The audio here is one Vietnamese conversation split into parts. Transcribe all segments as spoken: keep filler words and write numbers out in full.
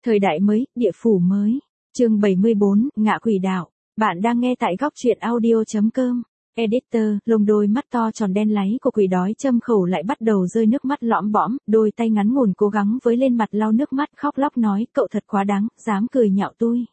Thời đại mới, địa phủ mới. Chương bảy mươi bốn, ngạ quỷ đạo. Bạn đang nghe tại góc truyện audio.com. Editor, lông đôi mắt to tròn đen láy của quỷ đói châm khẩu lại bắt đầu rơi nước mắt lõm bõm, đôi tay ngắn ngủn cố gắng với lên mặt lau nước mắt khóc lóc nói, cậu thật quá đáng, dám cười nhạo tôi.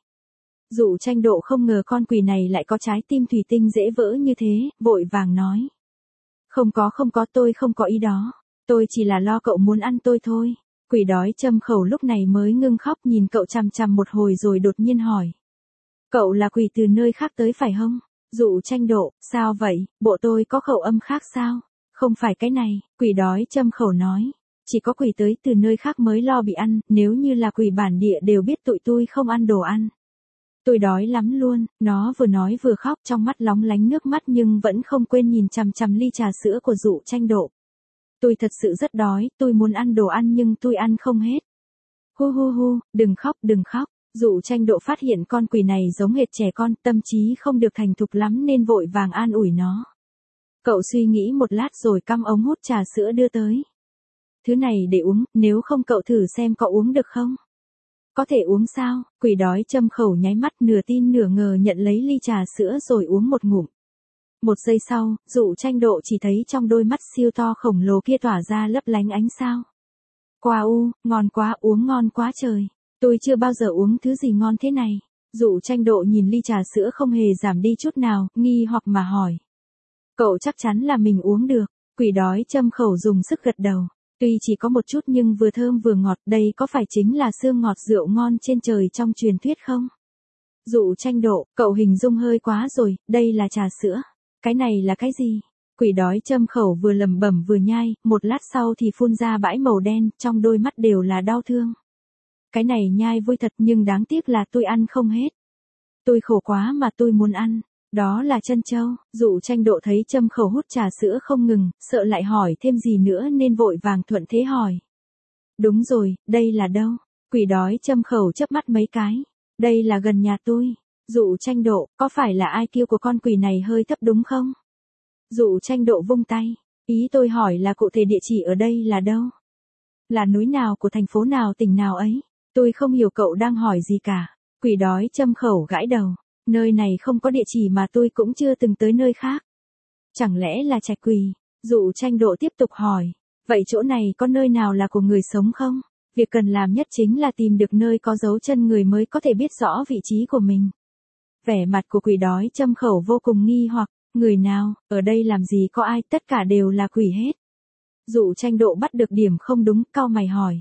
Dụ Tranh Độ không ngờ con quỷ này lại có trái tim thủy tinh dễ vỡ như thế, vội vàng nói. Không có không có tôi không có ý đó, tôi chỉ là lo cậu muốn ăn tôi thôi. Quỷ đói châm khẩu lúc này mới ngưng khóc nhìn cậu chằm chằm một hồi rồi đột nhiên hỏi. Cậu là quỷ từ nơi khác tới phải không? Dụ Tranh Độ, sao vậy, bộ tôi có khẩu âm khác sao? Không phải cái này, quỷ đói châm khẩu nói. Chỉ có quỷ tới từ nơi khác mới lo bị ăn, nếu như là quỷ bản địa đều biết tụi tôi không ăn đồ ăn. Tôi đói lắm luôn, nó vừa nói vừa khóc trong mắt lóng lánh nước mắt nhưng vẫn không quên nhìn chằm chằm ly trà sữa của Dụ Tranh Độ. Tôi thật sự rất đói, tôi muốn ăn đồ ăn nhưng tôi ăn không hết. Hu hu hu, đừng khóc, đừng khóc. Dụ Tranh Độ phát hiện con quỷ này giống hệt trẻ con, tâm trí không được thành thục lắm nên vội vàng an ủi nó. Cậu suy nghĩ một lát rồi căm ống hút trà sữa đưa tới. Thứ này để uống, nếu không cậu thử xem có uống được không? Có thể uống sao? Quỷ đói châm khẩu nháy mắt nửa tin nửa ngờ nhận lấy ly trà sữa rồi uống một ngụm. Một giây sau, Dụ Tranh Độ chỉ thấy trong đôi mắt siêu to khổng lồ kia tỏa ra lấp lánh ánh sao. Quá u, ngon quá, uống ngon quá trời. Tôi chưa bao giờ uống thứ gì ngon thế này. Dụ Tranh Độ nhìn ly trà sữa không hề giảm đi chút nào, nghi hoặc mà hỏi. Cậu chắc chắn là mình uống được. Quỷ đói châm khẩu dùng sức gật đầu. Tuy chỉ có một chút nhưng vừa thơm vừa ngọt, đây có phải chính là xương ngọt rượu ngon trên trời trong truyền thuyết không? Dụ Tranh Độ, cậu hình dung hơi quá rồi, đây là trà sữa. Cái này là cái gì? Quỷ đói châm khẩu vừa lẩm bẩm vừa nhai, một lát sau thì phun ra bãi màu đen, trong đôi mắt đều là đau thương. Cái này nhai vui thật nhưng đáng tiếc là tôi ăn không hết. Tôi khổ quá mà tôi muốn ăn. Đó là trân châu. Dụ Tranh Độ thấy châm khẩu hút trà sữa không ngừng, sợ lại hỏi thêm gì nữa nên vội vàng thuận thế hỏi. Đúng rồi, đây là đâu? Quỷ đói châm khẩu chớp mắt mấy cái. Đây là gần nhà tôi. Dụ Tranh Độ, có phải là i kiu của con quỷ này hơi thấp đúng không? Dụ Tranh Độ vung tay. Ý tôi hỏi là cụ thể địa chỉ ở đây là đâu? Là núi nào của thành phố nào tỉnh nào ấy? Tôi không hiểu cậu đang hỏi gì cả. Quỷ đói châm khẩu gãi đầu. Nơi này không có địa chỉ mà tôi cũng chưa từng tới nơi khác. Chẳng lẽ là trạch quỷ? Dụ Tranh Độ tiếp tục hỏi. Vậy chỗ này có nơi nào là của người sống không? Việc cần làm nhất chính là tìm được nơi có dấu chân người mới có thể biết rõ vị trí của mình. Vẻ mặt của quỷ đói châm khẩu vô cùng nghi hoặc, người nào, ở đây làm gì có ai, tất cả đều là quỷ hết. Dụ Tranh Độ bắt được điểm không đúng, cau mày hỏi.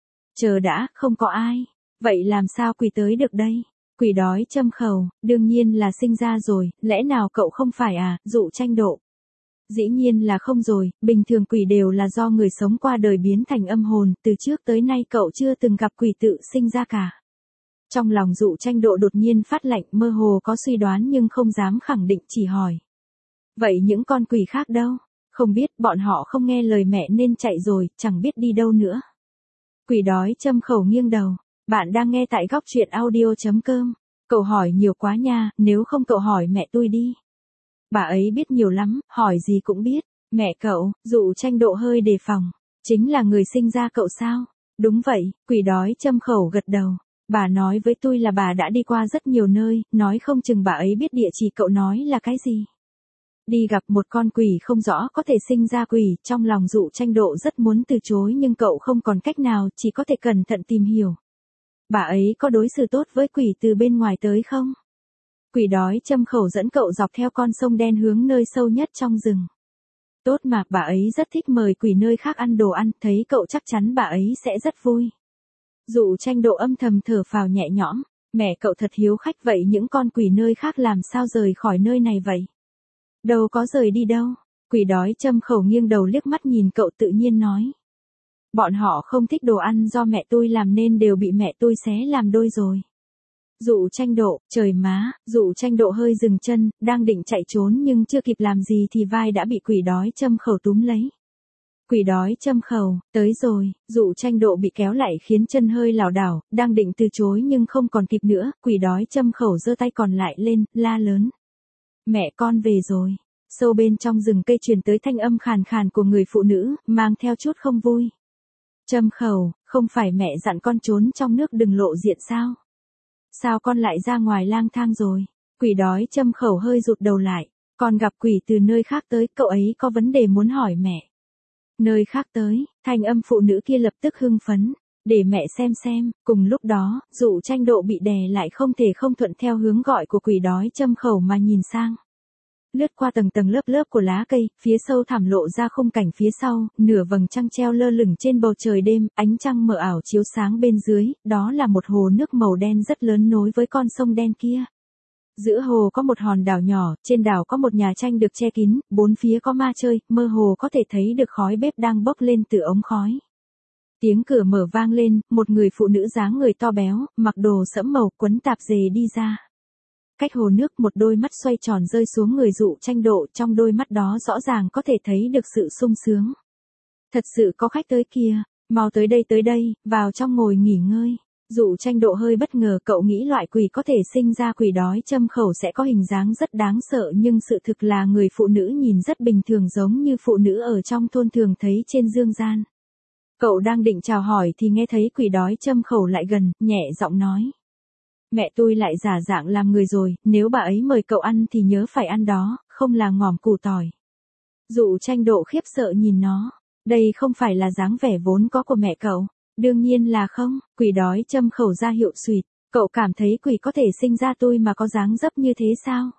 Chờ đã, không có ai. Vậy làm sao quỷ tới được đây? Quỷ đói châm khẩu, đương nhiên là sinh ra rồi, lẽ nào cậu không phải à, Dụ Tranh Độ? Dĩ nhiên là không rồi, bình thường quỷ đều là do người sống qua đời biến thành âm hồn, từ trước tới nay cậu chưa từng gặp quỷ tự sinh ra cả. Trong lòng Dụ Tranh Độ đột nhiên phát lạnh, mơ hồ có suy đoán nhưng không dám khẳng định, chỉ hỏi. Vậy những con quỷ khác đâu? Không biết, bọn họ không nghe lời mẹ nên chạy rồi, chẳng biết đi đâu nữa. Quỷ đói châm khẩu nghiêng đầu. Bạn đang nghe tại góc truyện audio.com. Cậu hỏi nhiều quá nha, nếu không cậu hỏi mẹ tôi đi. Bà ấy biết nhiều lắm, hỏi gì cũng biết. Mẹ cậu, Dụ Tranh Độ hơi đề phòng. Chính là người sinh ra cậu sao? Đúng vậy, quỷ đói châm khẩu gật đầu. Bà nói với tôi là bà đã đi qua rất nhiều nơi, nói không chừng bà ấy biết địa chỉ cậu nói là cái gì. Đi gặp một con quỷ không rõ có thể sinh ra quỷ, trong lòng Dụ Tranh Độ rất muốn từ chối nhưng cậu không còn cách nào, chỉ có thể cẩn thận tìm hiểu. Bà ấy có đối xử tốt với quỷ từ bên ngoài tới không? Quỷ đói châm khẩu dẫn cậu dọc theo con sông đen hướng nơi sâu nhất trong rừng. Tốt mà, bà ấy rất thích mời quỷ nơi khác ăn đồ ăn, thấy cậu chắc chắn bà ấy sẽ rất vui. Dụ Tranh Độ âm thầm thở phào nhẹ nhõm, mẹ cậu thật hiếu khách, vậy những con quỷ nơi khác làm sao rời khỏi nơi này vậy? Đâu có rời đi đâu. Quỷ đói châm khẩu nghiêng đầu liếc mắt nhìn cậu tự nhiên nói. Bọn họ không thích đồ ăn do mẹ tôi làm nên đều bị mẹ tôi xé làm đôi rồi. Dụ Tranh Độ, trời má, Dụ Tranh Độ hơi dừng chân, đang định chạy trốn nhưng chưa kịp làm gì thì vai đã bị quỷ đói châm khẩu túm lấy. Quỷ đói châm khẩu, tới rồi, Dụ Tranh Độ bị kéo lại khiến chân hơi lảo đảo, đang định từ chối nhưng không còn kịp nữa, quỷ đói châm khẩu giơ tay còn lại lên, la lớn. Mẹ con về rồi. Sâu bên trong rừng cây truyền tới thanh âm khàn khàn của người phụ nữ, mang theo chút không vui. Châm khẩu, không phải mẹ dặn con trốn trong nước đừng lộ diện sao? Sao con lại ra ngoài lang thang rồi? Quỷ đói châm khẩu hơi rụt đầu lại. Con gặp quỷ từ nơi khác tới, cậu ấy có vấn đề muốn hỏi mẹ. Nơi khác tới, thanh âm phụ nữ kia lập tức hưng phấn. Để mẹ xem xem, cùng lúc đó, Dụ Tranh Độ bị đè lại không thể không thuận theo hướng gọi của quỷ đói châm khẩu mà nhìn sang. Lướt qua tầng tầng lớp lớp của lá cây, phía sâu thẳm lộ ra khung cảnh phía sau, nửa vầng trăng treo lơ lửng trên bầu trời đêm, ánh trăng mờ ảo chiếu sáng bên dưới, đó là một hồ nước màu đen rất lớn nối với con sông đen kia. Giữa hồ có một hòn đảo nhỏ, trên đảo có một nhà tranh được che kín, bốn phía có ma chơi, mơ hồ có thể thấy được khói bếp đang bốc lên từ ống khói. Tiếng cửa mở vang lên, một người phụ nữ dáng người to béo, mặc đồ sẫm màu quấn tạp dề đi ra. Cách hồ nước một đôi mắt xoay tròn rơi xuống người Dụ Tranh Độ, trong đôi mắt đó rõ ràng có thể thấy được sự sung sướng. Thật sự có khách tới kìa, mau tới đây tới đây, vào trong ngồi nghỉ ngơi. Dụ Tranh Độ hơi bất ngờ, cậu nghĩ loại quỷ có thể sinh ra quỷ đói châm khẩu sẽ có hình dáng rất đáng sợ, nhưng sự thực là người phụ nữ nhìn rất bình thường giống như phụ nữ ở trong thôn thường thấy trên dương gian. Cậu đang định chào hỏi thì nghe thấy quỷ đói châm khẩu lại gần, nhẹ giọng nói. Mẹ tôi lại giả dạng làm người rồi, nếu bà ấy mời cậu ăn thì nhớ phải ăn đó, không là ngòm củ tỏi. Dụ Tranh Độ khiếp sợ nhìn nó, đây không phải là dáng vẻ vốn có của mẹ cậu. Đương nhiên là không, quỷ đói châm khẩu ra hiệu suýt, cậu cảm thấy quỷ có thể sinh ra tôi mà có dáng dấp như thế sao?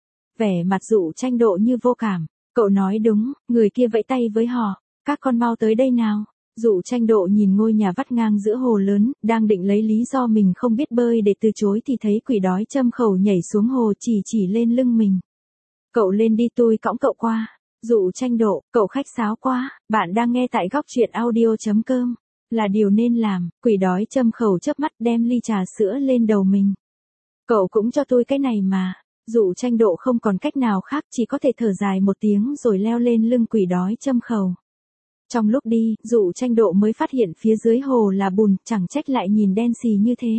Vẻ mặt Dụ Tranh Độ như vô cảm, cậu nói đúng, người kia vẫy tay với họ, các con mau tới đây nào. Dụ Tranh Độ nhìn ngôi nhà vắt ngang giữa hồ lớn, đang định lấy lý do mình không biết bơi để từ chối thì thấy quỷ đói châm khẩu nhảy xuống hồ chỉ chỉ lên lưng mình. Cậu lên đi tôi cõng cậu qua. Dụ Tranh Độ, cậu khách sáo quá, bạn đang nghe tại góc truyện audio chấm com. Là điều nên làm, quỷ đói châm khẩu chớp mắt đem ly trà sữa lên đầu mình. Cậu cũng cho tôi cái này mà. Dụ Tranh Độ không còn cách nào khác, chỉ có thể thở dài một tiếng rồi leo lên lưng quỷ đói châm khẩu. Trong lúc đi, Dụ Tranh Độ mới phát hiện phía dưới hồ là bùn, chẳng trách lại nhìn đen xì như thế.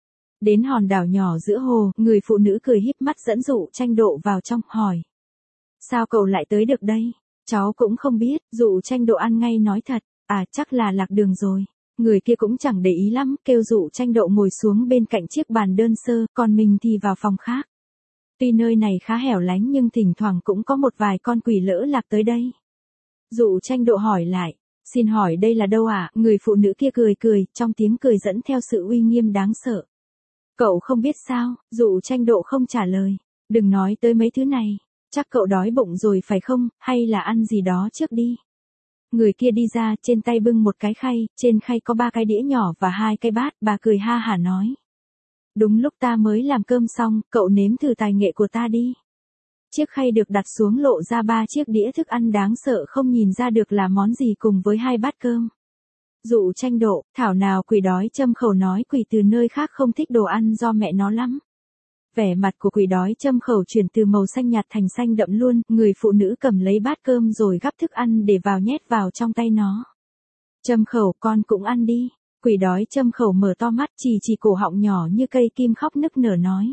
Đến hòn đảo nhỏ giữa hồ, người phụ nữ cười híp mắt dẫn Dụ Tranh Độ vào trong, hỏi. Sao cậu lại tới được đây? Cháu cũng không biết, Dụ Tranh Độ ăn ngay nói thật. À, chắc là lạc đường rồi. Người kia cũng chẳng để ý lắm, kêu Dụ Tranh Độ ngồi xuống bên cạnh chiếc bàn đơn sơ, còn mình thì vào phòng khác. Tuy nơi này khá hẻo lánh nhưng thỉnh thoảng cũng có một vài con quỷ lỡ lạc tới đây. Dụ Tranh Độ hỏi lại, xin hỏi đây là đâu ạ? À? Người phụ nữ kia cười cười, trong tiếng cười dẫn theo sự uy nghiêm đáng sợ. Cậu không biết sao? Dụ Tranh Độ không trả lời. Đừng nói tới mấy thứ này, chắc cậu đói bụng rồi phải không, hay là ăn gì đó trước đi. Người kia đi ra, trên tay bưng một cái khay, trên khay có ba cái đĩa nhỏ và hai cái bát, bà cười ha hả nói. Đúng lúc ta mới làm cơm xong, cậu nếm thử tài nghệ của ta đi. Chiếc khay được đặt xuống lộ ra ba chiếc đĩa thức ăn đáng sợ không nhìn ra được là món gì cùng với hai bát cơm. Dụ Tranh Độ, thảo nào quỷ đói châm khẩu nói quỷ từ nơi khác không thích đồ ăn do mẹ nó lắm. Vẻ mặt của quỷ đói châm khẩu chuyển từ màu xanh nhạt thành xanh đậm luôn, người phụ nữ cầm lấy bát cơm rồi gắp thức ăn để vào nhét vào trong tay nó. Châm khẩu, con cũng ăn đi. Quỷ đói châm khẩu mở to mắt, chỉ chỉ cổ họng nhỏ như cây kim khóc nức nở nói.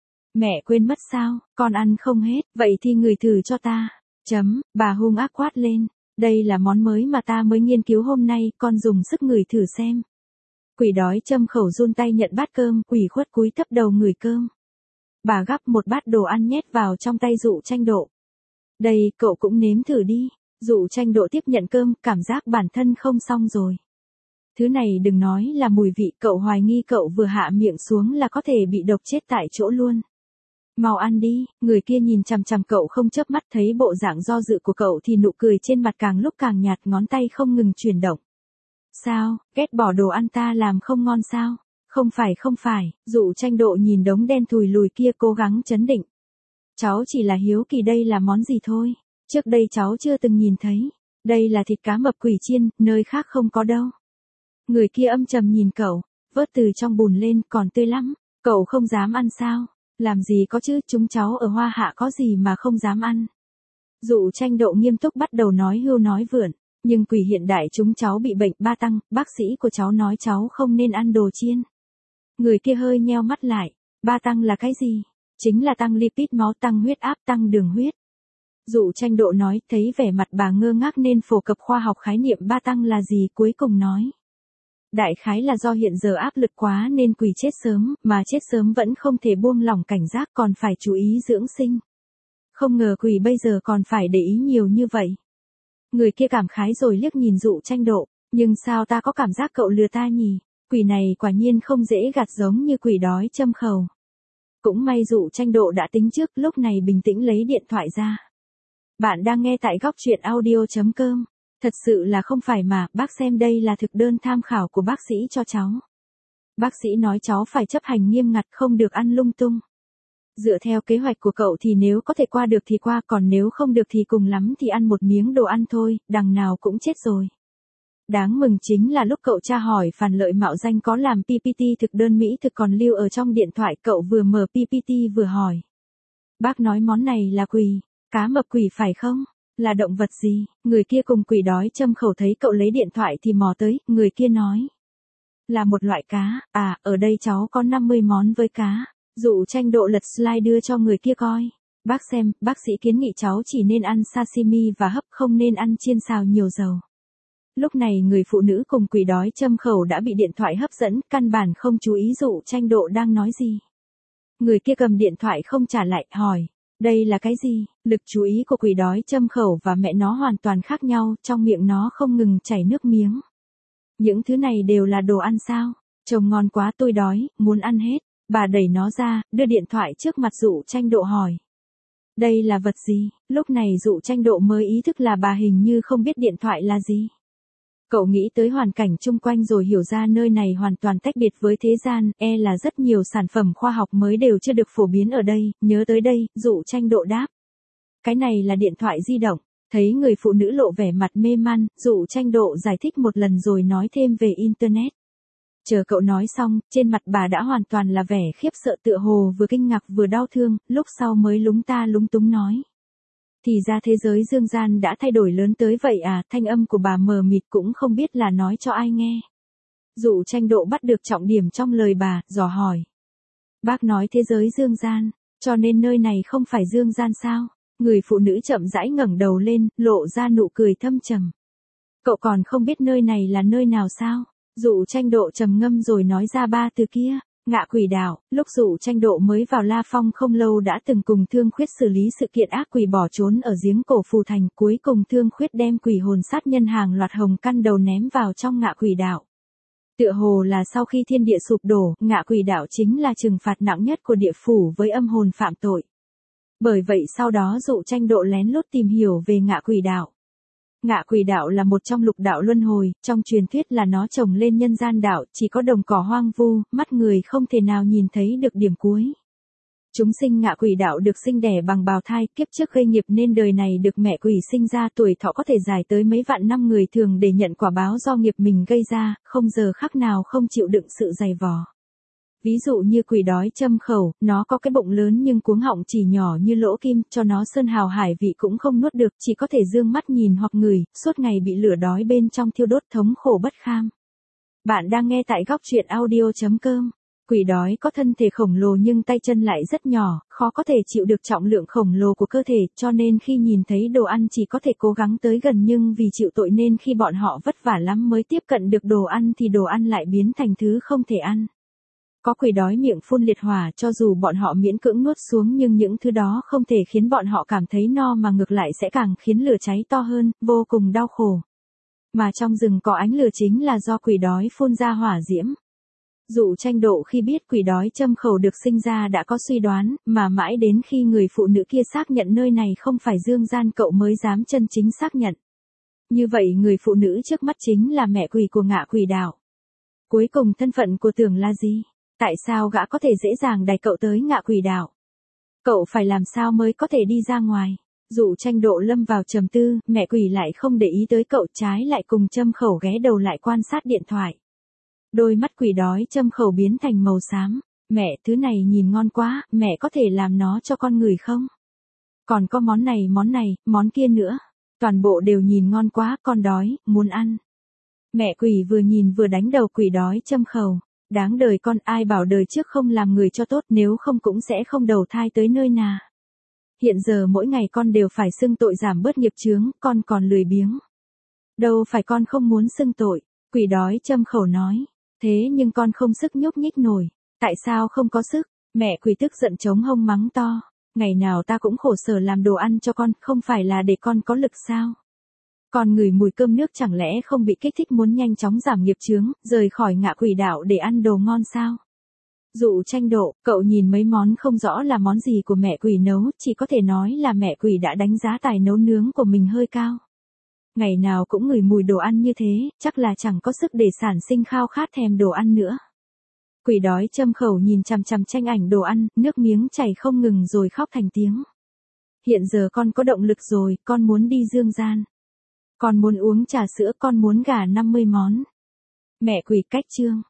Mẹ quên mất sao, con ăn không hết, vậy thì người thử cho ta. Chấm, bà hung ác quát lên. Đây là món mới mà ta mới nghiên cứu hôm nay, con dùng sức ngửi thử xem. Quỷ đói châm khẩu run tay nhận bát cơm, ủy khuất cúi thấp đầu ngửi cơm. Bà gắp một bát đồ ăn nhét vào trong tay Dụ Tranh Độ. Đây, cậu cũng nếm thử đi. Dụ Tranh Độ tiếp nhận cơm, cảm giác bản thân không xong rồi. Thứ này đừng nói là mùi vị, cậu hoài nghi cậu vừa hạ miệng xuống là có thể bị độc chết tại chỗ luôn. Mau ăn đi, người kia nhìn chằm chằm cậu không chớp mắt, thấy bộ dạng do dự của cậu thì nụ cười trên mặt càng lúc càng nhạt, ngón tay không ngừng chuyển động. Sao, ghét bỏ đồ ăn ta làm không ngon sao? Không phải không phải, Dụ Tranh Độ nhìn đống đen thùi lùi kia cố gắng trấn định. Cháu chỉ là hiếu kỳ đây là món gì thôi, trước đây cháu chưa từng nhìn thấy. Đây là thịt cá mập quỷ chiên, nơi khác không có đâu. Người kia âm trầm nhìn cậu, vớt từ trong bùn lên, còn tươi lắm, cậu không dám ăn sao? Làm gì có chứ, chúng cháu ở Hoa Hạ có gì mà không dám ăn. Dụ Tranh Độ nghiêm túc bắt đầu nói hưu nói vượn, nhưng quỷ hiện đại chúng cháu bị bệnh, ba tăng, bác sĩ của cháu nói cháu không nên ăn đồ chiên. Người kia hơi nheo mắt lại, ba tăng là cái gì? Chính là tăng lipid máu, tăng huyết áp, tăng đường huyết. Dụ Tranh Độ nói, thấy vẻ mặt bà ngơ ngác nên phổ cập khoa học khái niệm ba tăng là gì, cuối cùng nói. Đại khái là do hiện giờ áp lực quá nên quỷ chết sớm, mà chết sớm vẫn không thể buông lỏng cảnh giác còn phải chú ý dưỡng sinh. Không ngờ quỷ bây giờ còn phải để ý nhiều như vậy. Người kia cảm khái rồi liếc nhìn Dụ Tranh Độ, nhưng sao ta có cảm giác cậu lừa ta nhỉ? Quỷ này quả nhiên không dễ gạt giống như quỷ đói châm khẩu. Cũng may Dụ Tranh Độ đã tính trước, lúc này bình tĩnh lấy điện thoại ra. Bạn đang nghe tại góc truyện audio chấm com. Thật sự là không phải mà, bác xem đây là thực đơn tham khảo của bác sĩ cho cháu. Bác sĩ nói cháu phải chấp hành nghiêm ngặt, không được ăn lung tung. Dựa theo kế hoạch của cậu thì nếu có thể qua được thì qua, còn nếu không được thì cùng lắm thì ăn một miếng đồ ăn thôi, đằng nào cũng chết rồi. Đáng mừng chính là lúc cậu tra hỏi Phản Lợi mạo danh có làm pê pê tê thực đơn Mỹ thực còn lưu ở trong điện thoại, cậu vừa mở pê pê tê vừa hỏi. Bác nói món này là quỷ, cá mập quỷ phải không? Là động vật gì? Người kia cùng quỷ đói châm khẩu thấy cậu lấy điện thoại thì mò tới, người kia nói. Là một loại cá, à, ở đây cháu có năm mươi món với cá. Dụ Tranh Độ lật slide đưa cho người kia coi. Bác xem, bác sĩ kiến nghị cháu chỉ nên ăn sashimi và hấp, không nên ăn chiên xào nhiều dầu. Lúc này người phụ nữ cùng quỷ đói châm khẩu đã bị điện thoại hấp dẫn, căn bản không chú ý Dụ Tranh Độ đang nói gì. Người kia cầm điện thoại không trả lại, hỏi. Đây là cái gì? Lực chú ý của quỷ đói châm khẩu và mẹ nó hoàn toàn khác nhau, trong miệng nó không ngừng chảy nước miếng. Những thứ này đều là đồ ăn sao? Trông ngon quá, tôi đói, muốn ăn hết. Bà đẩy nó ra, đưa điện thoại trước mặt Dụ Tranh Độ hỏi. Đây là vật gì? Lúc này Dụ Tranh Độ mới ý thức là bà hình như không biết điện thoại là gì. Cậu nghĩ tới hoàn cảnh chung quanh rồi hiểu ra nơi này hoàn toàn tách biệt với thế gian, e là rất nhiều sản phẩm khoa học mới đều chưa được phổ biến ở đây, nhớ tới đây, Dụ Tranh Độ đáp. Cái này là điện thoại di động. Thấy người phụ nữ lộ vẻ mặt mê man, Dụ Tranh Độ giải thích một lần rồi nói thêm về Internet. Chờ cậu nói xong, trên mặt bà đã hoàn toàn là vẻ khiếp sợ, tựa hồ vừa kinh ngạc vừa đau thương, lúc sau mới lúng ta lúng túng nói. Thì ra thế giới dương gian đã thay đổi lớn tới vậy à, thanh âm của bà mờ mịt cũng không biết là nói cho ai nghe. Dụ Tranh Độ bắt được trọng điểm trong lời bà, dò hỏi. Bác nói thế giới dương gian, cho nên nơi này không phải dương gian sao? Người phụ nữ chậm rãi ngẩng đầu lên, lộ ra nụ cười thâm trầm. Cậu còn không biết nơi này là nơi nào sao? Dụ Tranh Độ trầm ngâm rồi nói ra ba từ kia. Ngạ Quỷ Đảo. Lúc Dụ Tranh Độ mới vào La Phong không lâu đã từng cùng Thương Khuyết xử lý sự kiện ác quỷ bỏ trốn ở giếng cổ Phù Thành, cuối cùng Thương Khuyết đem quỷ hồn sát nhân hàng loạt hồng căn đầu ném vào trong Ngạ Quỷ Đảo. Tựa hồ là sau khi thiên địa sụp đổ, Ngạ Quỷ Đảo chính là trừng phạt nặng nhất của địa phủ với âm hồn phạm tội. Bởi vậy sau đó Dụ Tranh Độ lén lút tìm hiểu về Ngạ Quỷ Đảo. Ngạ Quỷ Đạo là một trong lục đạo luân hồi, trong truyền thuyết là nó trồng lên nhân gian đảo, chỉ có đồng cỏ hoang vu, mắt người không thể nào nhìn thấy được điểm cuối. Chúng sinh Ngạ Quỷ Đạo được sinh đẻ bằng bào thai, kiếp trước gây nghiệp nên đời này được mẹ quỷ sinh ra, tuổi thọ có thể dài tới mấy vạn năm, người thường để nhận quả báo do nghiệp mình gây ra, không giờ khắc nào không chịu đựng sự dày vò. Ví dụ như quỷ đói châm khẩu, nó có cái bụng lớn nhưng cuống họng chỉ nhỏ như lỗ kim, cho nó sơn hào hải vị cũng không nuốt được, chỉ có thể dương mắt nhìn hoặc ngửi, suốt ngày bị lửa đói bên trong thiêu đốt, thống khổ bất kham. Bạn đang nghe tại góc truyện audio chấm com. Quỷ đói có thân thể khổng lồ nhưng tay chân lại rất nhỏ, khó có thể chịu được trọng lượng khổng lồ của cơ thể, cho nên khi nhìn thấy đồ ăn chỉ có thể cố gắng tới gần, nhưng vì chịu tội nên khi bọn họ vất vả lắm mới tiếp cận được đồ ăn thì đồ ăn lại biến thành thứ không thể ăn. Có quỷ đói miệng phun liệt hỏa, cho dù bọn họ miễn cưỡng nuốt xuống nhưng những thứ đó không thể khiến bọn họ cảm thấy no mà ngược lại sẽ càng khiến lửa cháy to hơn, vô cùng đau khổ. Mà trong rừng có ánh lửa chính là do quỷ đói phun ra hỏa diễm. Dụ Tranh Độ khi biết quỷ đói châm khẩu được sinh ra đã có suy đoán, mà mãi đến khi người phụ nữ kia xác nhận nơi này không phải dương gian cậu mới dám chân chính xác nhận. Như vậy người phụ nữ trước mắt chính là mẹ quỷ của Ngạ Quỷ Đảo. Cuối cùng thân phận của Tưởng là gì? Tại sao gã có thể dễ dàng đẩy cậu tới Ngạ Quỷ Đảo? Cậu phải làm sao mới có thể đi ra ngoài? Dụ Tranh Độ lâm vào trầm tư, mẹ quỷ lại không để ý tới cậu, trái lại cùng châm khẩu ghé đầu lại quan sát điện thoại. Đôi mắt quỷ đói châm khẩu biến thành màu xám. Mẹ, thứ này nhìn ngon quá, mẹ có thể làm nó cho con người không? Còn có món này, món này, món kia nữa. Toàn bộ đều nhìn ngon quá, con đói, muốn ăn. Mẹ quỷ vừa nhìn vừa đánh đầu quỷ đói châm khẩu. Đáng đời con, ai bảo đời trước không làm người cho tốt, nếu không cũng sẽ không đầu thai tới nơi nào. Hiện giờ mỗi ngày con đều phải xưng tội giảm bớt nghiệp chướng, con còn lười biếng. Đâu phải con không muốn xưng tội, Quỷ đói châm khẩu nói. Thế nhưng con không sức nhúc nhích nổi. Tại sao không có sức? Mẹ quỷ tức giận chống hông mắng to. Ngày nào ta cũng khổ sở làm đồ ăn cho con, không phải là để con có lực sao? Con ngửi mùi cơm nước chẳng lẽ không bị kích thích muốn nhanh chóng giảm nghiệp chướng, rời khỏi ngạ quỷ đạo để ăn đồ ngon sao? Dụ tranh độ, cậu nhìn mấy món không rõ là món gì của mẹ quỷ nấu, chỉ có thể nói là mẹ quỷ đã đánh giá tài nấu nướng của mình hơi cao. Ngày nào cũng ngửi mùi đồ ăn như thế, chắc là chẳng có sức để sản sinh khao khát thèm đồ ăn nữa. Quỷ đói châm khẩu nhìn chằm chằm tranh ảnh đồ ăn, nước miếng chảy không ngừng rồi khóc thành tiếng. Hiện giờ con có động lực rồi, con muốn đi dương gian. Con muốn uống trà sữa, con muốn gà năm mươi món. Mẹ quỷ cách chương.